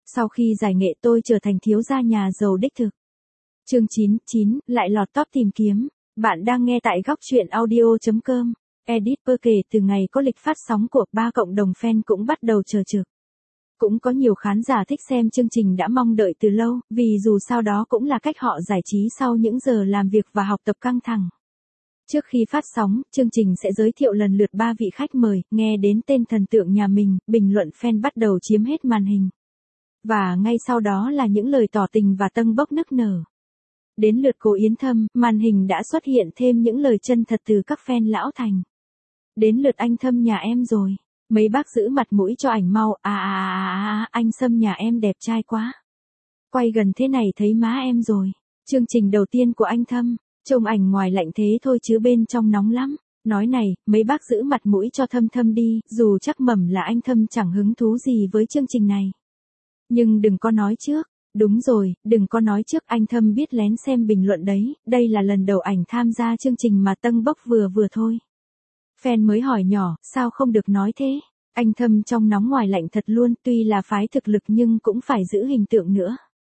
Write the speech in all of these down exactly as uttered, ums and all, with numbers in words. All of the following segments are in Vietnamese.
Sau khi giải nghệ tôi trở thành thiếu gia nhà giàu đích thực. Chương chín chín, lại lọt top tìm kiếm. Bạn đang nghe tại góc truyện audio chấm com. Editor kể từ ngày có lịch phát sóng của ba cộng đồng fan cũng bắt đầu chờ trực. Cũng có nhiều khán giả thích xem chương trình đã mong đợi từ lâu, vì dù sao đó cũng là cách họ giải trí sau những giờ làm việc và học tập căng thẳng. Trước khi phát sóng, chương trình sẽ giới thiệu lần lượt ba vị khách mời, nghe đến tên thần tượng nhà mình, bình luận fan bắt đầu chiếm hết màn hình. Và ngay sau đó là những lời tỏ tình và tâng bốc nức nở. Đến lượt cô Yến Thâm, màn hình đã xuất hiện thêm những lời chân thật từ các fan lão thành. Đến lượt anh Thâm nhà em rồi. Mấy bác giữ mặt mũi cho ảnh mau, à à à à, anh Sâm nhà em đẹp trai quá. Quay gần thế này thấy má em rồi. Chương trình đầu tiên của anh Thâm, trông ảnh ngoài lạnh thế thôi chứ bên trong nóng lắm. Nói này, mấy bác giữ mặt mũi cho Thâm Thâm đi, dù chắc mẩm là anh Thâm chẳng hứng thú gì với chương trình này. Nhưng đừng có nói trước, đúng rồi, đừng có nói trước, anh Thâm biết lén xem bình luận đấy, đây là lần đầu ảnh tham gia chương trình mà tâng bốc vừa vừa thôi. Fan mới hỏi nhỏ, sao không được nói thế? Anh Thâm trong nóng ngoài lạnh thật luôn, tuy là phái thực lực nhưng cũng phải giữ hình tượng nữa.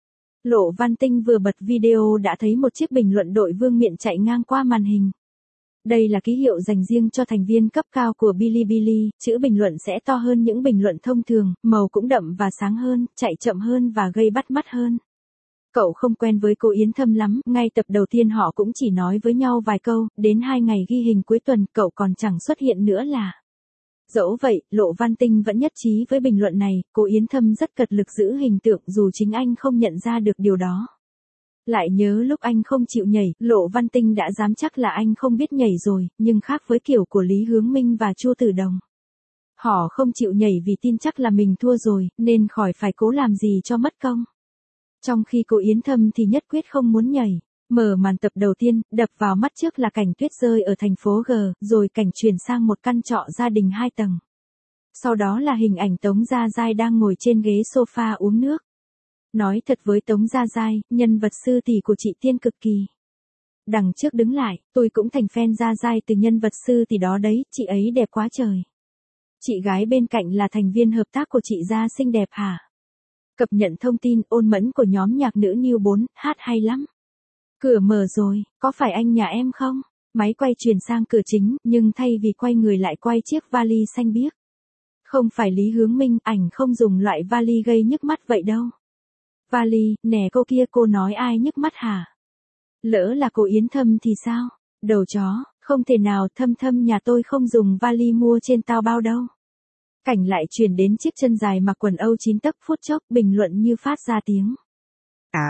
Lộ Văn Tinh vừa bật video đã thấy một chiếc bình luận đội vương miện chạy ngang qua màn hình. Đây là ký hiệu dành riêng cho thành viên cấp cao của Bilibili, chữ bình luận sẽ to hơn những bình luận thông thường, màu cũng đậm và sáng hơn, chạy chậm hơn và gây bắt mắt hơn. Cậu không quen với cô Yến Thâm lắm, ngay tập đầu tiên họ cũng chỉ nói với nhau vài câu, đến hai ngày ghi hình cuối tuần cậu còn chẳng xuất hiện nữa là. Dẫu vậy, Lộ Văn Tinh vẫn nhất trí với bình luận này, cô Yến Thâm rất cật lực giữ hình tượng dù chính anh không nhận ra được điều đó. Lại nhớ lúc anh không chịu nhảy, Lộ Văn Tinh đã dám chắc là anh không biết nhảy rồi, nhưng khác với kiểu của Lý Hướng Minh và Chu Tử Đồng. Họ không chịu nhảy vì tin chắc là mình thua rồi, nên khỏi phải cố làm gì cho mất công. Trong khi cô Yến Thâm thì nhất quyết không muốn nhảy. Mở màn tập đầu tiên, đập vào mắt trước là cảnh tuyết rơi ở thành phố G, rồi cảnh chuyển sang một căn trọ gia đình hai tầng. Sau đó là hình ảnh Tống Gia Giai đang ngồi trên ghế sofa uống nước. Nói thật với Tống Gia Giai, nhân vật sư tỷ của chị Tiên cực kỳ. Đằng trước đứng lại, tôi cũng thành fan Gia Giai từ nhân vật sư tỷ đó đấy, chị ấy đẹp quá trời. Chị gái bên cạnh là thành viên hợp tác của chị Gia xinh đẹp hả? Cập nhận thông tin ôn mẫn của nhóm nhạc nữ New bốn, hát hay lắm. Cửa mở rồi, có phải anh nhà em không? Máy quay chuyển sang cửa chính, nhưng thay vì quay người lại quay chiếc vali xanh biếc. Không phải Lý Hướng Minh, ảnh không dùng loại vali gây nhức mắt vậy đâu. Vali, nè cô kia cô nói ai nhức mắt hả? Lỡ là cô Yến Thâm thì sao? Đầu chó, không thể nào, Thâm Thâm nhà tôi không dùng vali mua trên Taobao đâu. Cảnh lại chuyển đến chiếc chân dài mặc quần âu chín tấc, phút chốc bình luận như phát ra tiếng. À,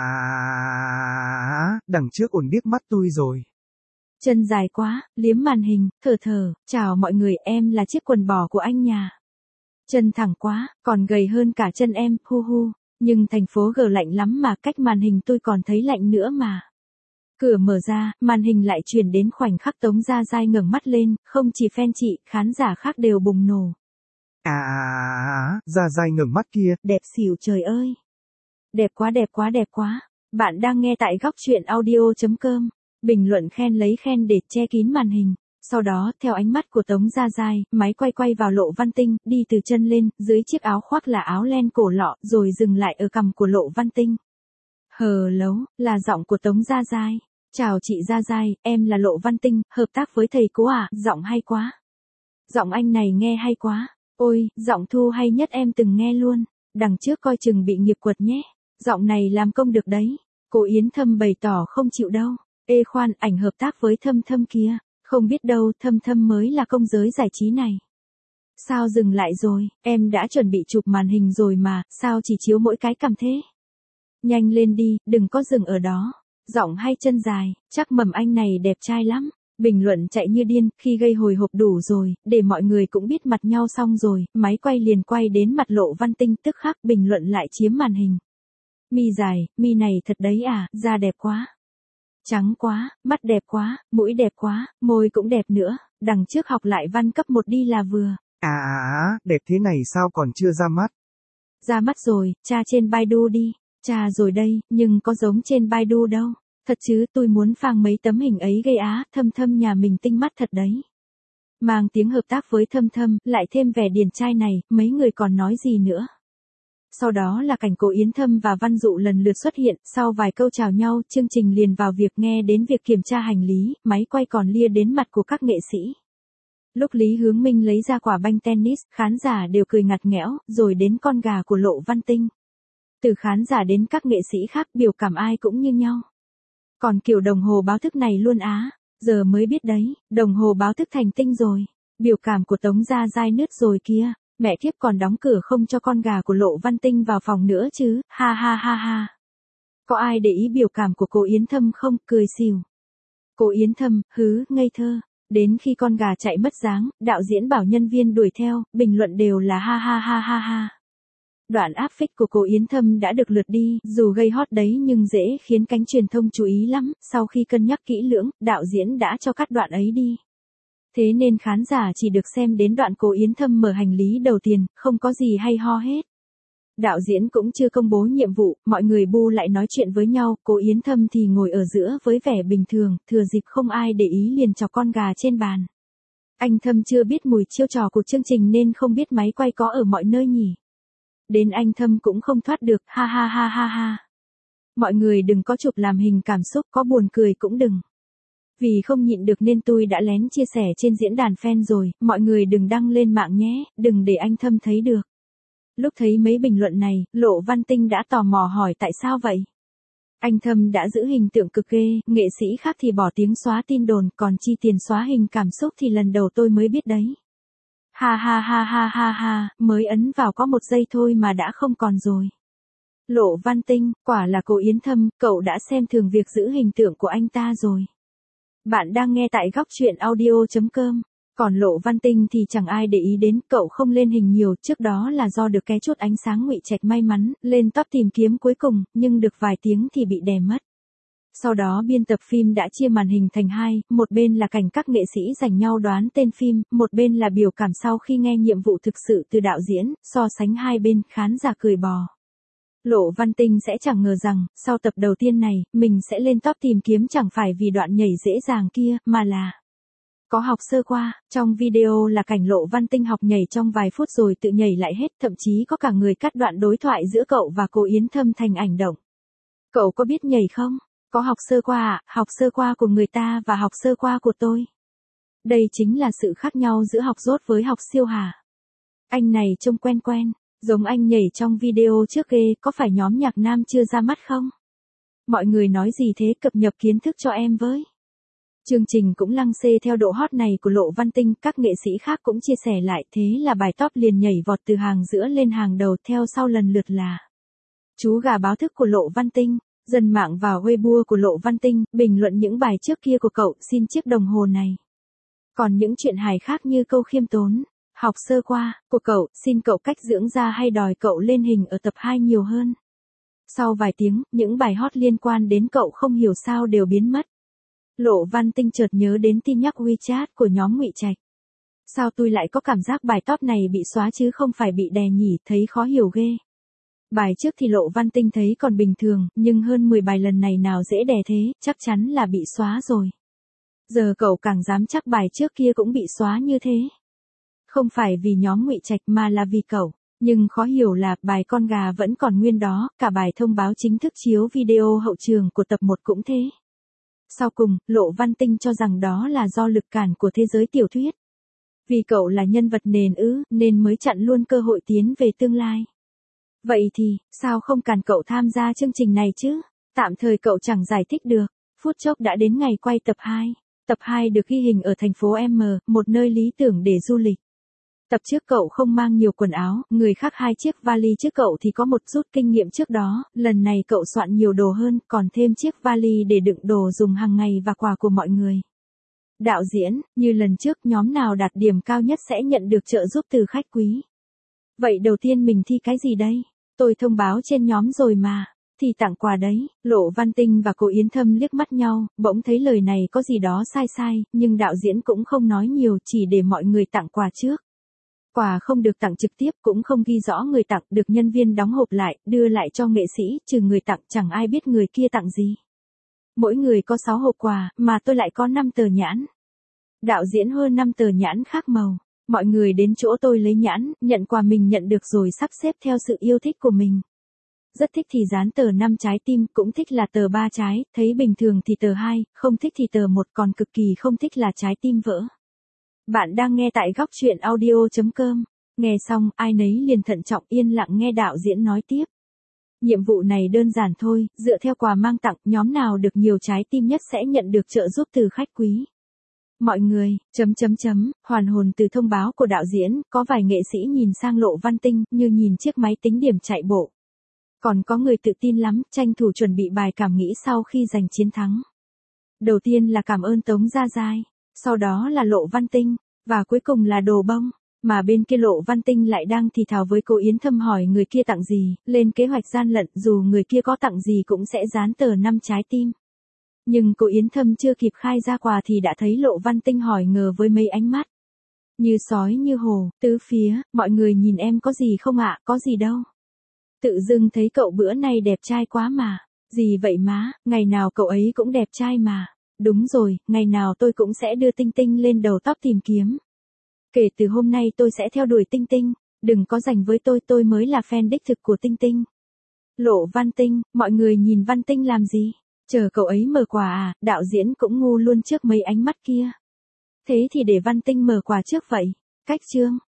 đằng trước ổn điếc mắt tôi rồi. Chân dài quá, liếm màn hình, thở thở, chào mọi người, em là chiếc quần bò của anh nhà. Chân thẳng quá, còn gầy hơn cả chân em, hu hu, nhưng thành phố G lạnh lắm mà, cách màn hình tôi còn thấy lạnh nữa mà. Cửa mở ra, màn hình lại chuyển đến khoảnh khắc Tống Gia Giai ngẩng mắt lên, không chỉ fan chị, khán giả khác đều bùng nổ. À, Gia Giai ngẩng mắt kia, đẹp xỉu trời ơi. Đẹp quá đẹp quá đẹp quá. Bạn đang nghe tại góc truyện audio chấm com. Bình luận khen lấy khen để che kín màn hình. Sau đó, theo ánh mắt của Tống Gia Giai, máy quay quay vào Lộ Văn Tinh, đi từ chân lên, dưới chiếc áo khoác là áo len cổ lọ, rồi dừng lại ở cằm của Lộ Văn Tinh. Hờ lấu, là giọng của Tống Gia Giai. Chào chị Gia Giai, em là Lộ Văn Tinh, hợp tác với thầy cố à, giọng hay quá. Giọng anh này nghe hay quá. Ôi, giọng Thu hay nhất em từng nghe luôn. Đằng trước coi chừng bị nghiệp quật nhé. Giọng này làm công được đấy. Cô Yến Thâm bày tỏ không chịu đâu. Ê khoan, ảnh hợp tác với Thâm Thâm kia. Không biết đâu, Thâm Thâm mới là công giới giải trí này. Sao dừng lại rồi, em đã chuẩn bị chụp màn hình rồi mà, sao chỉ chiếu mỗi cái cằm thế? Nhanh lên đi, đừng có dừng ở đó. Giọng hay chân dài, chắc mầm anh này đẹp trai lắm. Bình luận chạy như điên, khi gây hồi hộp đủ rồi, để mọi người cũng biết mặt nhau xong rồi, máy quay liền quay đến mặt Lộ Văn Tinh, tức khắc bình luận lại chiếm màn hình. Mi dài, mi này thật đấy à, da đẹp quá. Trắng quá, mắt đẹp quá, mũi đẹp quá, môi cũng đẹp nữa, đằng trước học lại văn cấp một đi là vừa. À, đẹp thế này sao còn chưa ra mắt? Ra mắt rồi, tra trên Baidu đi. Tra rồi đây, nhưng có giống trên Baidu đâu. Thật chứ, tôi muốn phang mấy tấm hình ấy gây á, Thâm Thâm nhà mình tinh mắt thật đấy. Mang tiếng hợp tác với Thâm Thâm, lại thêm vẻ điển trai này, mấy người còn nói gì nữa. Sau đó là cảnh Cố Yến Thâm và Văn Dụ lần lượt xuất hiện, sau vài câu chào nhau, chương trình liền vào việc nghe đến việc kiểm tra hành lý, máy quay còn lia đến mặt của các nghệ sĩ. Lúc Lý Hướng Minh lấy ra quả banh tennis, khán giả đều cười ngặt nghẽo, rồi đến con gà của Lộ Văn Tinh. Từ khán giả đến các nghệ sĩ khác biểu cảm ai cũng như nhau. Còn kiểu đồng hồ báo thức này luôn á, giờ mới biết đấy, đồng hồ báo thức thành tinh rồi. Biểu cảm của Tống Gia Giai nứt rồi kia, mẹ kiếp còn đóng cửa không cho con gà của Lộ Văn Tinh vào phòng nữa chứ, ha ha ha ha. Có ai để ý biểu cảm của cô Yến Thâm không, cười xỉu. Cô Yến Thâm, hứ, ngây thơ. Đến khi con gà chạy mất dáng, đạo diễn bảo nhân viên đuổi theo, bình luận đều là ha ha ha ha ha. Đoạn áp phích của cô Yến Thâm đã được lượt đi, dù gây hot đấy nhưng dễ khiến cánh truyền thông chú ý lắm, sau khi cân nhắc kỹ lưỡng, đạo diễn đã cho cắt đoạn ấy đi. Thế nên khán giả chỉ được xem đến đoạn cô Yến Thâm mở hành lý đầu tiên, không có gì hay ho hết. Đạo diễn cũng chưa công bố nhiệm vụ, mọi người bu lại nói chuyện với nhau, cô Yến Thâm thì ngồi ở giữa với vẻ bình thường, thừa dịp không ai để ý liền chọc con gà trên bàn. Anh Thâm chưa biết mùi chiêu trò của chương trình nên không biết máy quay có ở mọi nơi nhỉ. Đến anh Thâm cũng không thoát được, ha ha ha ha ha. Mọi người đừng có chụp làm hình cảm xúc, có buồn cười cũng đừng. Vì không nhịn được nên tôi đã lén chia sẻ trên diễn đàn fan rồi, mọi người đừng đăng lên mạng nhé, đừng để anh Thâm thấy được. Lúc thấy mấy bình luận này, Lộ Văn Tinh đã tò mò hỏi tại sao vậy? Anh Thâm đã giữ hình tượng cực ghê, nghệ sĩ khác thì bỏ tiếng xóa tin đồn, còn chi tiền xóa hình cảm xúc thì lần đầu tôi mới biết đấy. Ha ha ha ha ha ha, mới ấn vào có một giây thôi mà đã không còn rồi. Lộ Văn Tinh, quả là cô Yến Thâm, cậu đã xem thường việc giữ hình tượng của anh ta rồi. Bạn đang nghe tại góc truyện audio chấm com. Còn Lộ Văn Tinh thì chẳng ai để ý đến, cậu không lên hình nhiều, trước đó là do được cái chút ánh sáng Ngụy Trạch may mắn, lên top tìm kiếm cuối cùng, nhưng được vài tiếng thì bị đè mất. Sau đó biên tập phim đã chia màn hình thành hai, một bên là cảnh các nghệ sĩ giành nhau đoán tên phim, một bên là biểu cảm sau khi nghe nhiệm vụ thực sự từ đạo diễn, so sánh hai bên, khán giả cười bò. Lộ Văn Tinh sẽ chẳng ngờ rằng, sau tập đầu tiên này, mình sẽ lên top tìm kiếm chẳng phải vì đoạn nhảy dễ dàng kia, mà là có học sơ qua. Trong video là cảnh Lộ Văn Tinh học nhảy trong vài phút rồi tự nhảy lại hết, thậm chí có cả người cắt đoạn đối thoại giữa cậu và cô Yến Thâm thành ảnh động. Cậu có biết nhảy không? Có học sơ qua à? Học sơ qua của người ta và học sơ qua của tôi. Đây chính là sự khác nhau giữa học dốt với học siêu hả? Anh này trông quen quen, giống anh nhảy trong video trước ghê, có phải nhóm nhạc nam chưa ra mắt không? Mọi người nói gì thế, cập nhật kiến thức cho em với. Chương trình cũng lăng xê theo độ hot này của Lộ Văn Tinh, các nghệ sĩ khác cũng chia sẻ lại, thế là bài top liền nhảy vọt từ hàng giữa lên hàng đầu, theo sau lần lượt là chú gà báo thức của Lộ Văn Tinh, dân mạng vào Weibo của Lộ Văn Tinh, bình luận những bài trước kia của cậu, xin chiếc đồng hồ này. Còn những chuyện hài khác như câu khiêm tốn, học sơ qua, của cậu, xin cậu cách dưỡng da hay đòi cậu lên hình ở tập hai nhiều hơn. Sau vài tiếng, những bài hot liên quan đến cậu không hiểu sao đều biến mất. Lộ Văn Tinh chợt nhớ đến tin nhắc WeChat của nhóm Ngụy Trạch. Sao tôi lại có cảm giác bài top này bị xóa chứ không phải bị đè nhỉ, thấy khó hiểu ghê. Bài trước thì Lộ Văn Tinh thấy còn bình thường, nhưng hơn mười bài lần này nào dễ đè thế, chắc chắn là bị xóa rồi. Giờ cậu càng dám chắc bài trước kia cũng bị xóa như thế. Không phải vì nhóm Ngụy Trạch mà là vì cậu. Nhưng khó hiểu là bài con gà vẫn còn nguyên đó, cả bài thông báo chính thức chiếu video hậu trường của tập một cũng thế. Sau cùng, Lộ Văn Tinh cho rằng đó là do lực cản của thế giới tiểu thuyết. Vì cậu là nhân vật nền ứ, nên mới chặn luôn cơ hội tiến về tương lai. Vậy thì, sao không cản cậu tham gia chương trình này chứ? Tạm thời cậu chẳng giải thích được. Phút chốc đã đến ngày quay tập hai. Tập hai được ghi hình ở thành phố M, một nơi lý tưởng để du lịch. Tập trước cậu không mang nhiều quần áo, người khác hai chiếc vali trước cậu thì có một rút kinh nghiệm trước đó, lần này cậu soạn nhiều đồ hơn, còn thêm chiếc vali để đựng đồ dùng hàng ngày và quà của mọi người. Đạo diễn, như lần trước nhóm nào đạt điểm cao nhất sẽ nhận được trợ giúp từ khách quý. Vậy đầu tiên mình thi cái gì đây? Tôi thông báo trên nhóm rồi mà. Thì tặng quà đấy. Lộ Văn Tinh và cô Yến Thâm liếc mắt nhau, bỗng thấy lời này có gì đó sai sai, nhưng đạo diễn cũng không nói nhiều, chỉ để mọi người tặng quà trước. Quà không được tặng trực tiếp, cũng không ghi rõ người tặng, được nhân viên đóng hộp lại, đưa lại cho nghệ sĩ, trừ người tặng chẳng ai biết người kia tặng gì. Mỗi người có sáu hộp quà, mà tôi lại có năm tờ nhãn. Đạo diễn hơn năm tờ nhãn khác màu. Mọi người đến chỗ tôi lấy nhãn, nhận quà mình nhận được rồi sắp xếp theo sự yêu thích của mình. Rất thích thì dán tờ năm trái tim, cũng thích là tờ ba trái, thấy bình thường thì tờ hai, không thích thì tờ một, còn cực kỳ không thích là trái tim vỡ. Bạn đang nghe tại góc truyện audio chấm com. Nghe xong, ai nấy liền thận trọng yên lặng nghe đạo diễn nói tiếp. Nhiệm vụ này đơn giản thôi, dựa theo quà mang tặng, nhóm nào được nhiều trái tim nhất sẽ nhận được trợ giúp từ khách quý. Mọi người, chấm chấm chấm, hoàn hồn từ thông báo của đạo diễn, có vài nghệ sĩ nhìn sang Lộ Văn Tinh, như nhìn chiếc máy tính điểm chạy bộ. Còn có người tự tin lắm, tranh thủ chuẩn bị bài cảm nghĩ sau khi giành chiến thắng. Đầu tiên là cảm ơn Tống Gia Giai, sau đó là Lộ Văn Tinh, và cuối cùng là Đồ Bông. Mà bên kia Lộ Văn Tinh lại đang thì thào với cô Yến Thâm hỏi người kia tặng gì, lên kế hoạch gian lận, dù người kia có tặng gì cũng sẽ dán tờ năm trái tim. Nhưng cô Yến Thâm chưa kịp khai ra quà thì đã thấy Lộ Văn Tinh hỏi ngờ với mấy ánh mắt. Như sói như hổ, tứ phía, mọi người nhìn em có gì không ạ, có gì đâu. Tự dưng thấy cậu bữa nay đẹp trai quá mà. Gì vậy má, ngày nào cậu ấy cũng đẹp trai mà. Đúng rồi, ngày nào tôi cũng sẽ đưa Tinh Tinh lên đầu top tìm kiếm. Kể từ hôm nay tôi sẽ theo đuổi Tinh Tinh, đừng có giành với tôi, tôi mới là fan đích thực của Tinh Tinh. Lộ Văn Tinh, mọi người nhìn Văn Tinh làm gì? Chờ cậu ấy mở quà à, đạo diễn cũng ngu luôn trước mấy ánh mắt kia. Thế thì để Văn Tinh mở quà trước vậy. Cách chương.